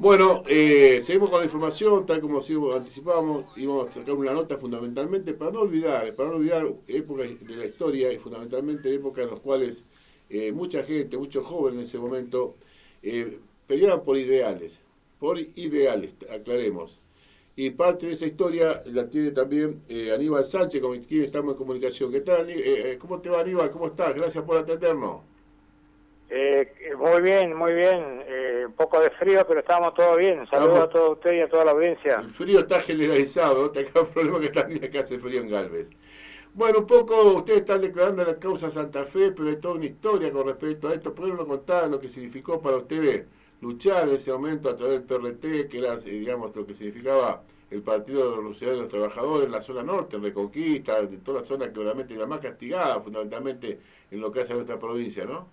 Bueno, seguimos con la información, tal como anticipábamos, íbamos a sacar una nota fundamentalmente para no olvidar épocas de la historia y fundamentalmente épocas en las cuales mucha gente, muchos jóvenes en ese momento, peleaban por ideales, aclaremos. Y parte de esa historia la tiene también Aníbal Sánchez, con quien estamos en comunicación. ¿Qué tal? ¿Cómo te va, Aníbal? ¿Cómo estás? Gracias por atendernos. Muy bien, muy bien. Un poco de frío, pero estamos todo bien. Saludos Estamos, a todos ustedes y a toda la audiencia. el frío está generalizado, ¿no? Te acaba el problema que también acá hace frío en Galvez. Bueno, un poco ustedes están declarando la causa Santa Fe, pero hay toda una historia con respecto a esto. ¿Podemos contar lo que significó para ustedes luchar en ese momento a través del PRT, que era, digamos, lo que significaba el Partido Revolucionario de los Trabajadores en la zona norte, en Reconquista, de toda la zona que obviamente es la más castigada, fundamentalmente en lo que hace a nuestra provincia, ¿no?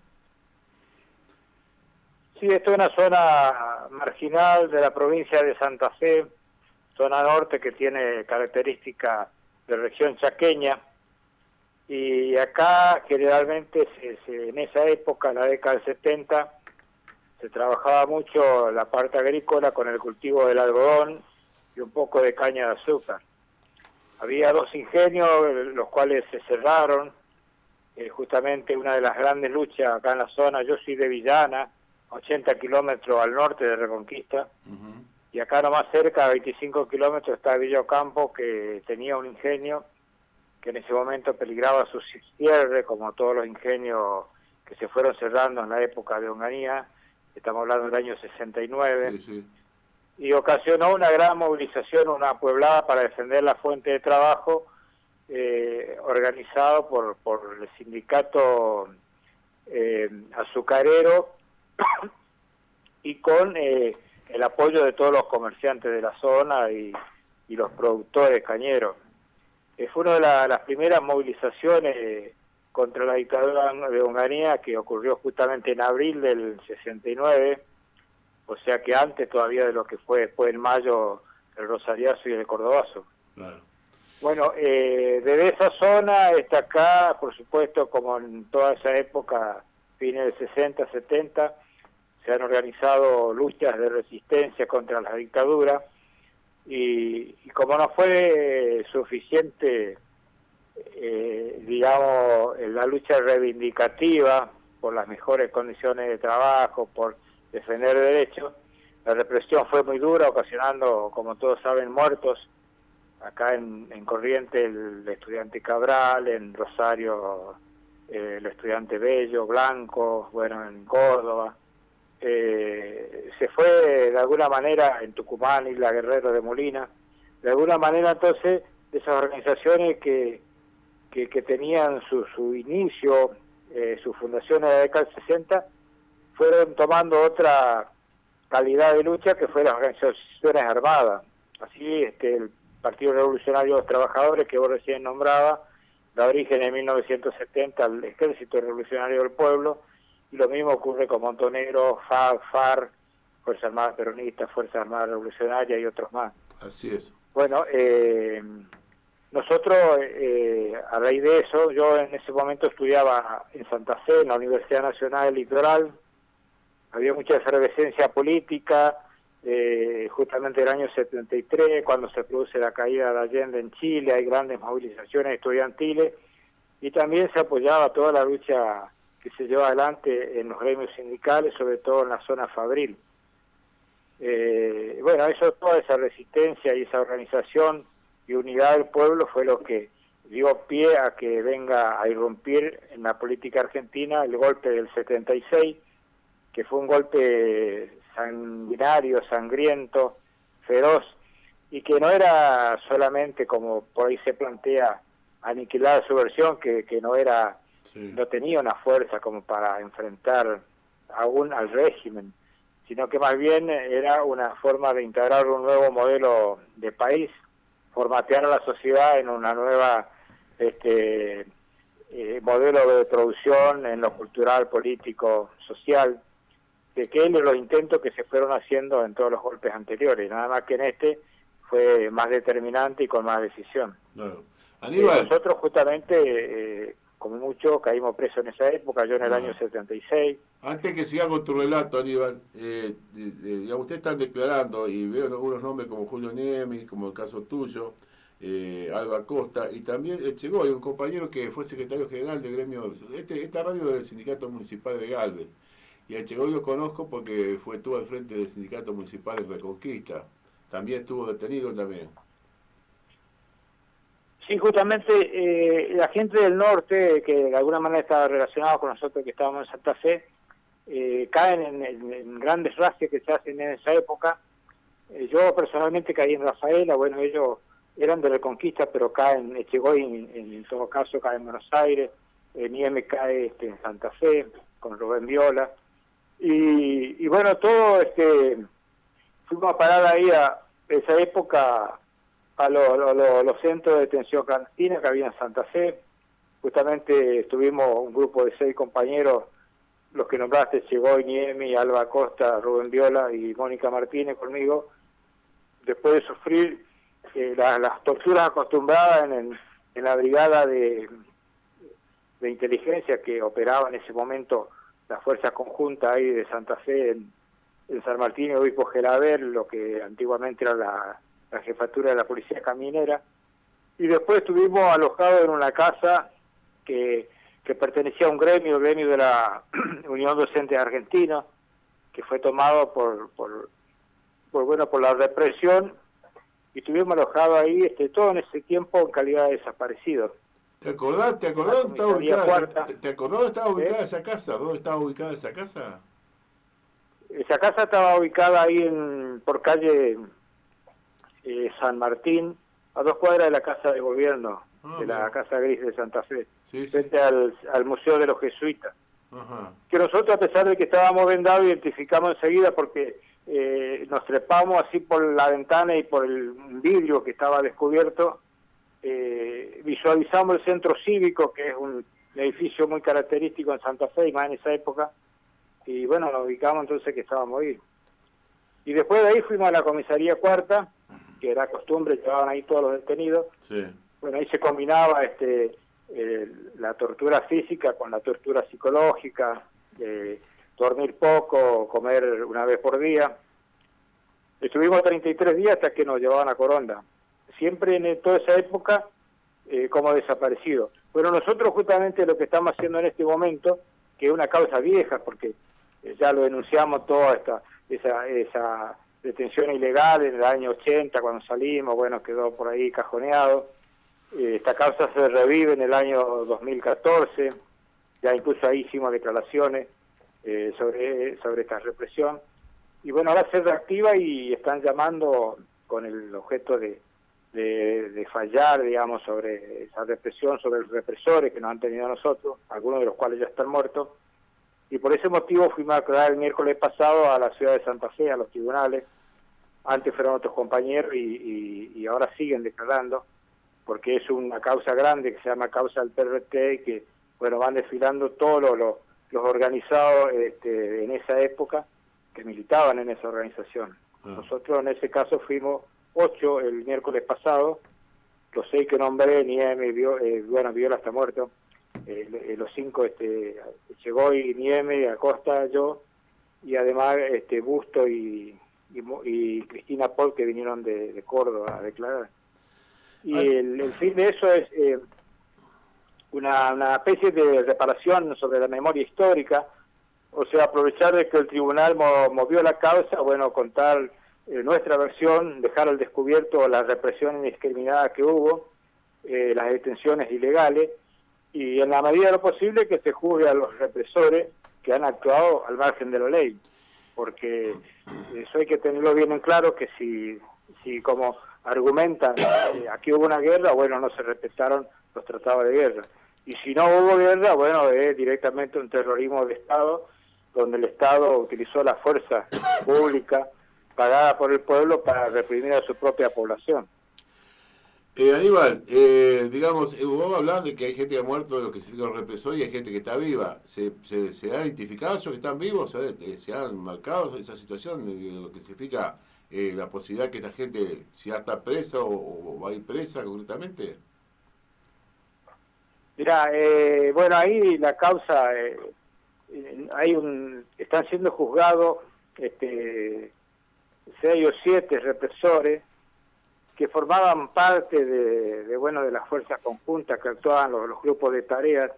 Sí, esto es una zona marginal de la provincia de Santa Fe, zona norte que tiene características de región chaqueña. Y acá generalmente en esa época, en la década del 70, se trabajaba mucho la parte agrícola con el cultivo del algodón y un poco de caña de azúcar. Había dos ingenios, los cuales se cerraron. Justamente una de las grandes luchas acá en la zona, yo soy de Villana, 80 kilómetros al norte de Reconquista, y acá nomás cerca, a 25 kilómetros, está Villa Ocampo, que tenía un ingenio que en ese momento peligraba su cierre, como todos los ingenios que se fueron cerrando en la época de Onganía, estamos hablando del año 69, Sí, sí. y ocasionó una gran movilización, una pueblada para defender la fuente de trabajo, organizado por el sindicato azucarero y con el apoyo de todos los comerciantes de la zona y los productores cañeros. Fue una de las primeras movilizaciones contra la dictadura de Onganía, que ocurrió justamente en abril del 69, o sea que antes todavía de lo que fue después en mayo el Rosariazo y el Cordobazo. Claro. Bueno, desde esa zona está acá, por supuesto, como en toda esa época, fines de 60, 70, se han organizado luchas de resistencia contra la dictadura, y como no fue suficiente, digamos, la lucha reivindicativa por las mejores condiciones de trabajo, por defender derechos, la represión fue muy dura, ocasionando, como todos saben, muertos. Acá en Corrientes el estudiante Cabral, en Rosario el estudiante Bello, Blanco, bueno, en Córdoba. Se fue de alguna manera en Tucumán, Isla Guerrero de Molina, de alguna manera entonces esas organizaciones que tenían su inicio, su fundación en la década del 60, fueron tomando otra calidad de lucha que fue las organizaciones armadas. Así el Partido Revolucionario de los Trabajadores, que vos recién nombraba, da origen en 1970 al Ejército Revolucionario del Pueblo, y lo mismo ocurre con Montonegro, FAC, FARC, Fuerzas Armadas Peronistas, Fuerzas Armadas Revolucionarias y otros más. Así es. Bueno, nosotros, a raíz de eso, yo en ese momento estudiaba en Santa Fe, en la Universidad Nacional del Litoral. Había mucha efervescencia política, justamente el año 73, cuando se produce la caída de Allende en Chile, hay grandes movilizaciones estudiantiles, y también se apoyaba toda la lucha que se lleva adelante en los gremios sindicales, sobre todo en la zona fabril. Bueno, eso, toda esa resistencia y esa organización y unidad del pueblo fue lo que dio pie a que venga a irrumpir en la política argentina el golpe del 76, que fue un golpe sanguinario, sangriento, feroz, y que no era solamente, como por ahí se plantea, aniquilar su versión, que no era, Sí. no tenía una fuerza como para enfrentar aún al régimen, sino que más bien era una forma de integrar un nuevo modelo de país, formatear a la sociedad en una nueva modelo de producción en lo cultural, político, social, que es los intentos que se fueron haciendo en todos los golpes anteriores, nada más que en este fue más determinante y con más decisión. Claro. Aníbal, Nosotros justamente como mucho, caímos presos en esa época, yo en el año 76. Antes que siga con tu relato, Aníbal, digamos, ustedes están declarando, y veo algunos nombres como Julio Niemi, como el caso tuyo, Alba Costa, y también Echegoy, un compañero que fue secretario general del gremio, esta radio del Sindicato Municipal de Galvez, y a Echegoy lo conozco porque estuvo al frente del Sindicato Municipal en Reconquista, también estuvo detenido también. Sí, justamente la gente del norte, que de alguna manera estaba relacionado con nosotros que estábamos en Santa Fe, caen en grandes racias que se hacen en esa época. Yo personalmente caí en Rafaela, bueno, ellos eran de Reconquista, pero caen, Echegoy en todo caso cae en Buenos Aires, Nieme cae en Santa Fe, con Rubén Viola, y bueno, todo fuimos a parar ahí a esa época a los centros de detención clandestina que había en Santa Fe. Justamente estuvimos un grupo de 6 compañeros, los que nombraste, Echegoy, Niemi, Alba Costa, Rubén Viola y Mónica Martínez conmigo, después de sufrir las torturas acostumbradas en la brigada de inteligencia que operaba en ese momento la fuerza conjunta ahí de Santa Fe en San Martín y Obispo Gelabel, lo que antiguamente era la jefatura de la policía caminera, y después estuvimos alojados en una casa que pertenecía a un gremio, el gremio de la Unión Docente Argentina, que fue tomado por la represión, y estuvimos alojados ahí todo en ese tiempo en calidad de desaparecidos. ¿Te acordás dónde estaba ubicada? ¿Te acordás dónde estaba ubicada esa casa? ¿Dónde estaba ubicada esa casa? Esa casa estaba ubicada ahí por calle San Martín, a 2 cuadras de la Casa de Gobierno, de la Casa Gris de Santa Fe, frente al Museo de los Jesuitas. Ajá. Que nosotros, a pesar de que estábamos vendados, identificamos enseguida porque nos trepamos así por la ventana y por el vidrio que estaba descubierto, visualizamos el centro cívico, que es un edificio muy característico en Santa Fe y más en esa época, y bueno, nos ubicamos entonces que estábamos ahí. Y después de ahí fuimos a la comisaría cuarta, que era costumbre, llevaban ahí todos los detenidos. Sí. Bueno, ahí se combinaba la tortura física con la tortura psicológica, dormir poco, comer una vez por día. Estuvimos 33 días hasta que nos llevaban a Coronda, siempre en toda esa época como desaparecido. Bueno, nosotros justamente lo que estamos haciendo en este momento, que es una causa vieja, porque ya lo denunciamos toda esa detención ilegal en el año 80, cuando salimos, bueno, quedó por ahí cajoneado. Esta causa se revive en el año 2014, ya incluso ahí hicimos declaraciones sobre esta represión. Y bueno, ahora se reactiva y están llamando con el objeto de fallar, digamos, sobre esa represión, sobre los represores que nos han tenido a nosotros, algunos de los cuales ya están muertos. Y por ese motivo fuimos a declarar el miércoles pasado a la ciudad de Santa Fe, a los tribunales. Antes fueron otros compañeros y ahora siguen declarando, porque es una causa grande que se llama causa del PRT y que, bueno, van desfilando todos los organizados en esa época que militaban en esa organización. Nosotros en ese caso fuimos 8 el miércoles pasado, los 6 que nombré, Nieme, Viola está muerto, los 5, Echegoy, Nieme, Acosta, yo, y además Busto y Cristina Pol, que vinieron de Córdoba a declarar. Y el fin de eso es una especie de reparación sobre la memoria histórica, o sea, aprovechar de que el tribunal movió la causa, bueno, contar nuestra versión, dejar al descubierto la represión indiscriminada que hubo, las detenciones ilegales, y en la medida de lo posible que se juzgue a los represores que han actuado al margen de la ley, porque eso hay que tenerlo bien en claro, que si como argumentan aquí hubo una guerra, bueno, no se respetaron los tratados de guerra, y si no hubo guerra, bueno, es directamente un terrorismo de Estado, donde el Estado utilizó la fuerza pública pagada por el pueblo para reprimir a su propia población. Aníbal, digamos, vos hablás de que hay gente que ha muerto de lo que significa el represor y hay gente que está viva. ¿Se han identificado esos que están vivos? ¿Se han marcado esa situación de lo que significa la posibilidad que esta gente, si ya está presa o va a ir presa concretamente? Mirá, bueno, ahí la causa, están siendo juzgados 6 o 7 represores que formaban parte de las fuerzas conjuntas que actuaban los grupos de tareas.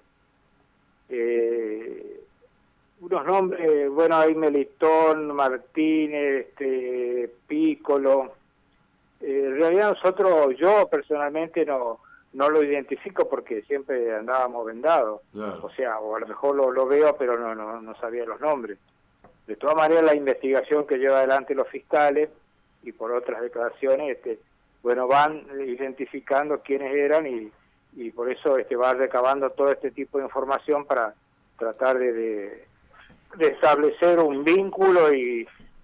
Unos nombres, bueno, hay Melitón, Martínez, Pícolo. En realidad yo personalmente no lo identifico porque siempre andábamos vendados. Claro. O sea, o a lo mejor lo veo, pero no sabía los nombres. De todas maneras, la investigación que lleva adelante los fiscales y por otras declaraciones, bueno, van identificando quiénes eran y por eso va recabando todo este tipo de información para tratar de establecer un vínculo y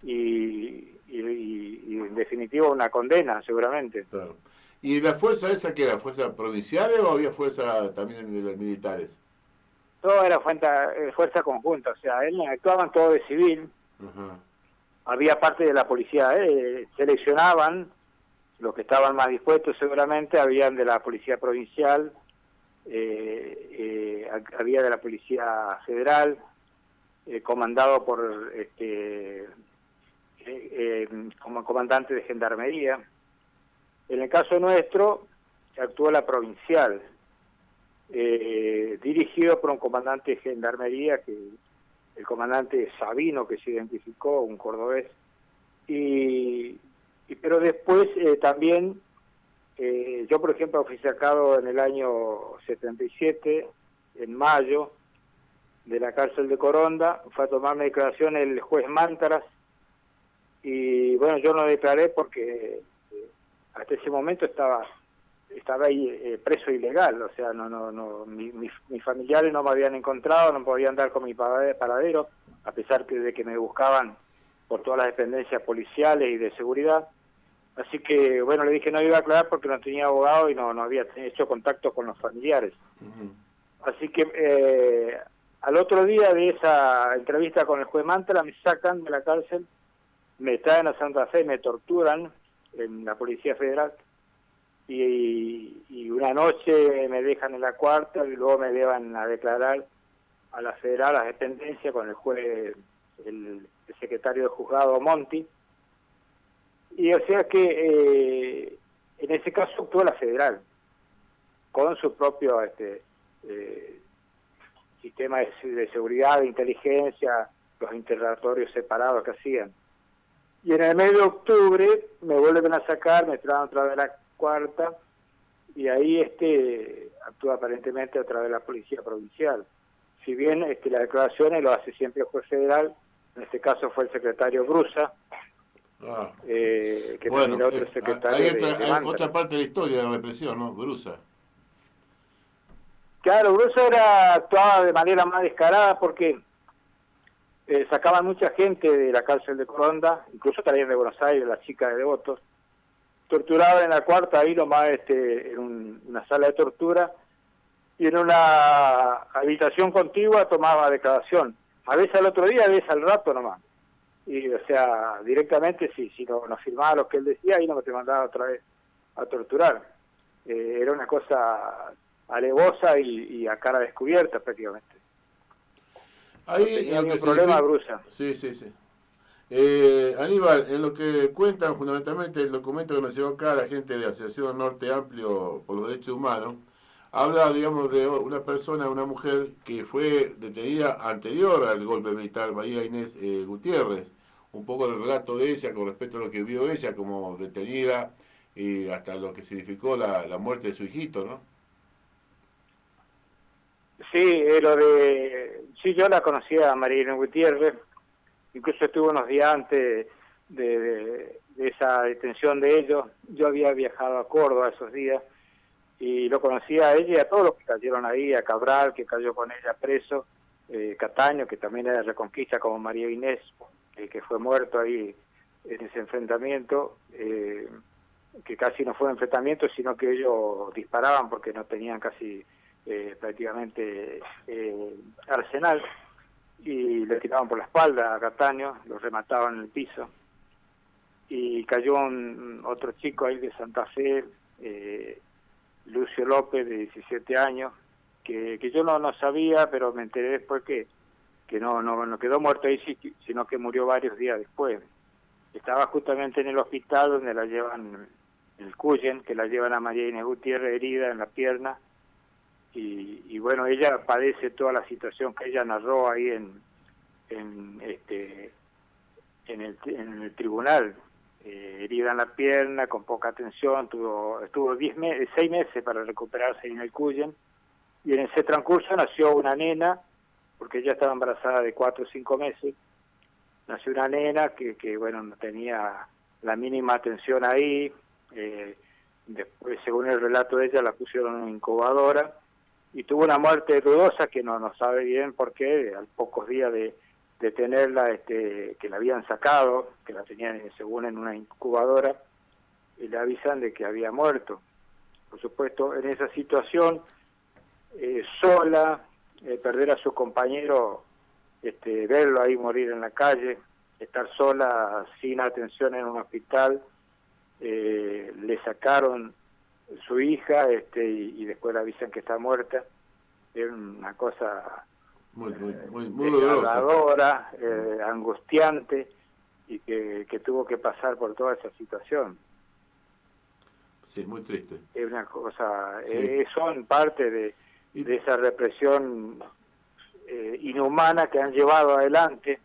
en definitiva una condena, seguramente. Claro. ¿Y la fuerza esa que era? ¿Fuerza provinciales o había fuerza también de los militares? Todo era fuerza conjunta, o sea, actuaban todos de civil. Ajá. Había parte de la policía, seleccionaban los que estaban más dispuestos seguramente, habían de la policía provincial, había de la policía federal, comandado por como comandante de gendarmería. En el caso nuestro, actuó la provincial, dirigido por un comandante de gendarmería, el comandante Sabino, que se identificó, un cordobés, pero después también, yo por ejemplo fui sacado en el año 77, en mayo, de la cárcel de Coronda, fue a tomarme declaración el juez Mántaras, y bueno, yo no declaré porque hasta ese momento estaba ahí preso ilegal, o sea, mis familiares no me habían encontrado, no podían dar con mi paradero, a pesar de que me buscaban por todas las dependencias policiales y de seguridad. Así que, bueno, le dije no iba a aclarar porque no tenía abogado y no había hecho contacto con los familiares. Uh-huh. Así que al otro día de esa entrevista con el juez Mantela me sacan de la cárcel, me traen a Santa Fe, me torturan en la Policía Federal y una noche me dejan en la cuarta y luego me llevan a declarar a la Federal, a las dependencias, con el juez, el secretario de juzgado Monti. Y o sea que en ese caso actuó la Federal, con su propio sistema de seguridad, de inteligencia, los interrogatorios separados que hacían. Y en el mes de octubre me vuelven a sacar, me traen otra vez a la cuarta, y ahí actúa aparentemente a través de la policía provincial. Si bien las declaraciones lo hace siempre el juez federal, en este caso fue el secretario Brusa, que bueno, también otro secretario hay otra parte de la historia de la represión, ¿no? Brusa. Claro, Brusa actuaba de manera más descarada porque sacaban mucha gente de la cárcel de Coronda, incluso también de Buenos Aires, la chica de Devotos, torturaba en la cuarta, ahí nomás en una sala de tortura, y en una habitación contigua tomaba declaración. A veces al otro día, a veces al rato nomás. Y, o sea, directamente, si no firmaba lo que él decía, ahí no te mandaba otra vez a torturar. Era una cosa alevosa y a cara descubierta prácticamente. Ahí no tenía ningún problema, Brusa. Sí. Aníbal, en lo que cuentan fundamentalmente el documento que nos llevó acá la gente de la Asociación Norte Amplio por los Derechos Humanos, habla, digamos, de una persona, una mujer que fue detenida anterior al golpe militar, María Inés Gutiérrez. Un poco el relato de ella con respecto a lo que vio ella como detenida y hasta lo que significó la muerte de su hijito, ¿no? Sí, sí, yo la conocía a María Inés Gutiérrez, incluso estuve unos días antes de esa detención de ellos. Yo había viajado a Córdoba esos días y lo conocía a ella y a todos los que cayeron ahí, a Cabral, que cayó con ella preso, Cataño, que también era de Reconquista, como María Inés, que fue muerto ahí en ese enfrentamiento, que casi no fue un enfrentamiento, sino que ellos disparaban porque no tenían casi prácticamente arsenal, y le tiraban por la espalda a Cataño, lo remataban en el piso, y cayó otro chico ahí de Santa Fe, Lucio López, de 17 años, que yo no sabía, pero me enteré después que no quedó muerto ahí, sino que murió varios días después. Estaba justamente en el hospital donde la llevan, en el Cuyen, que la llevan a María Inés Gutiérrez herida en la pierna, y bueno, ella padece toda la situación que ella narró ahí en el tribunal, herida en la pierna, con poca atención, estuvo 6 meses para recuperarse en el Cuyen, y en ese transcurso nació una nena, porque ella estaba embarazada de 4 o 5 meses, nació una nena que bueno, no tenía la mínima atención ahí, después, según el relato de ella, la pusieron en incubadora, y tuvo una muerte dudosa que no sabe bien por qué, a pocos días de tenerla, que la habían sacado, que la tenían según en una incubadora, y le avisan de que había muerto. Por supuesto, en esa situación, sola, perder a su compañero, verlo ahí morir en la calle, estar sola, sin atención en un hospital, le sacaron su hija, y después le avisan que está muerta. Es una cosa muy dolorosa, desgarradora, angustiante, y que tuvo que pasar por toda esa situación. Sí, muy triste. Es una cosa, son parte de esa represión inhumana que han llevado adelante,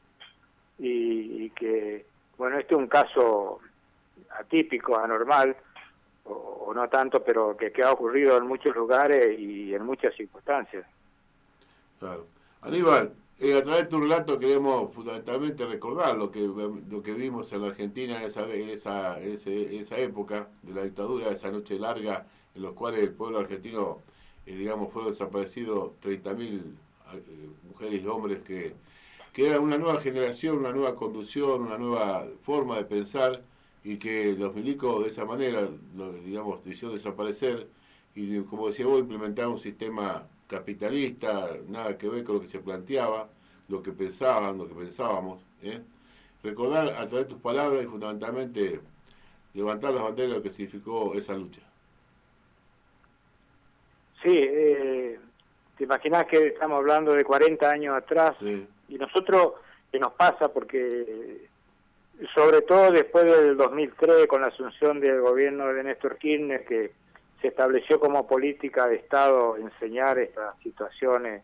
y que, bueno, este es un caso atípico, anormal, o no tanto, pero que ha ocurrido en muchos lugares y en muchas circunstancias. Claro. Aníbal, a través de tu relato queremos fundamentalmente recordar lo que vimos en la Argentina esa época de la dictadura, esa noche larga en los cuales el pueblo argentino, fueron desaparecidos 30.000 mujeres y hombres que era una nueva generación, una nueva conducción, una nueva forma de pensar, y que los milicos de esa manera, hicieron desaparecer, y como decía vos, implementar un sistema capitalista, nada que ver con lo que se planteaba, lo que pensábamos. Recordar a través de tus palabras y fundamentalmente levantar las banderas de lo que significó esa lucha. Sí, te imaginas que estamos hablando de 40 años atrás, sí. Y nosotros, ¿qué nos pasa? Porque sobre todo después del 2003, con la asunción del gobierno de Néstor Kirchner, que se estableció como política de Estado enseñar estas situaciones,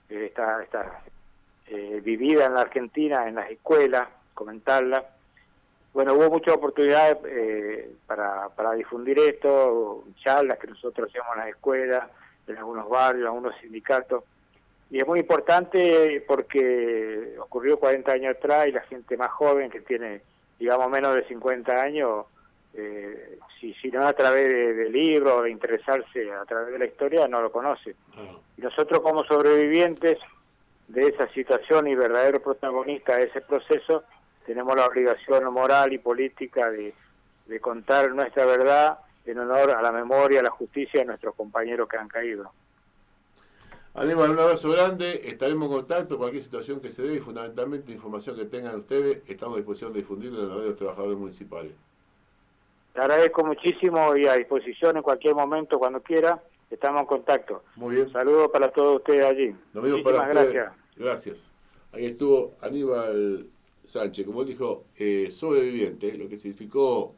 vividas en la Argentina, en las escuelas, comentarlas. Bueno, hubo muchas oportunidades para difundir esto, charlas que nosotros hacíamos en las escuelas, en algunos barrios, en algunos sindicatos. Y es muy importante porque ocurrió 40 años atrás, y la gente más joven, que tiene, menos de 50 años, si no a través de libros, de interesarse a través de la historia, no lo conoce. Y nosotros, como sobrevivientes de esa situación y verdaderos protagonistas de ese proceso, tenemos la obligación moral y política de contar nuestra verdad en honor a la memoria, a la justicia de nuestros compañeros que han caído. Aníbal, un abrazo grande, estaremos en contacto, cualquier situación que se dé, y fundamentalmente información que tengan ustedes, estamos a disposición de difundirla en la radio de los trabajadores municipales. Te agradezco muchísimo, y a disposición en cualquier momento, cuando quiera, estamos en contacto. Muy bien. Saludos para todos ustedes allí. Muchísimas gracias. Gracias. Ahí estuvo Aníbal Sánchez, como él dijo, sobreviviente, lo que significó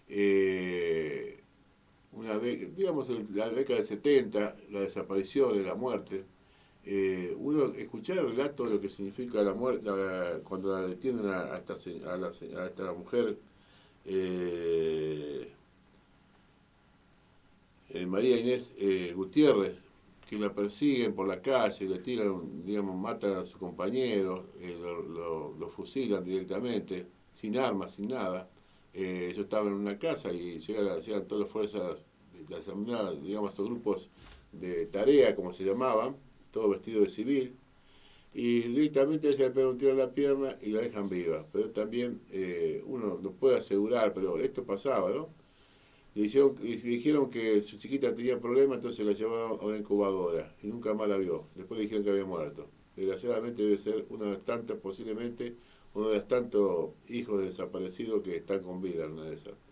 la década del 70, la desaparición, la muerte. Uno escuchar el relato de lo que significa la muerte cuando la detienen a esta mujer, María Inés Gutiérrez, que la persiguen por la calle, le tiran, matan a sus compañeros, lo fusilan directamente, sin armas, sin nada. Ellos estaban en una casa y llegan todas las fuerzas, esos grupos de tarea, como se llamaban, todos vestidos de civil, y directamente ella le pegan un tiro en la pierna y la dejan viva. Pero también uno no puede asegurar, pero esto pasaba, ¿no? Le dijeron que su chiquita tenía problemas, entonces la llevaron a una incubadora y nunca más la vio. Después le dijeron que había muerto. Desgraciadamente debe ser posiblemente uno de los tantos hijos de desaparecidos que están con vida en una de esas.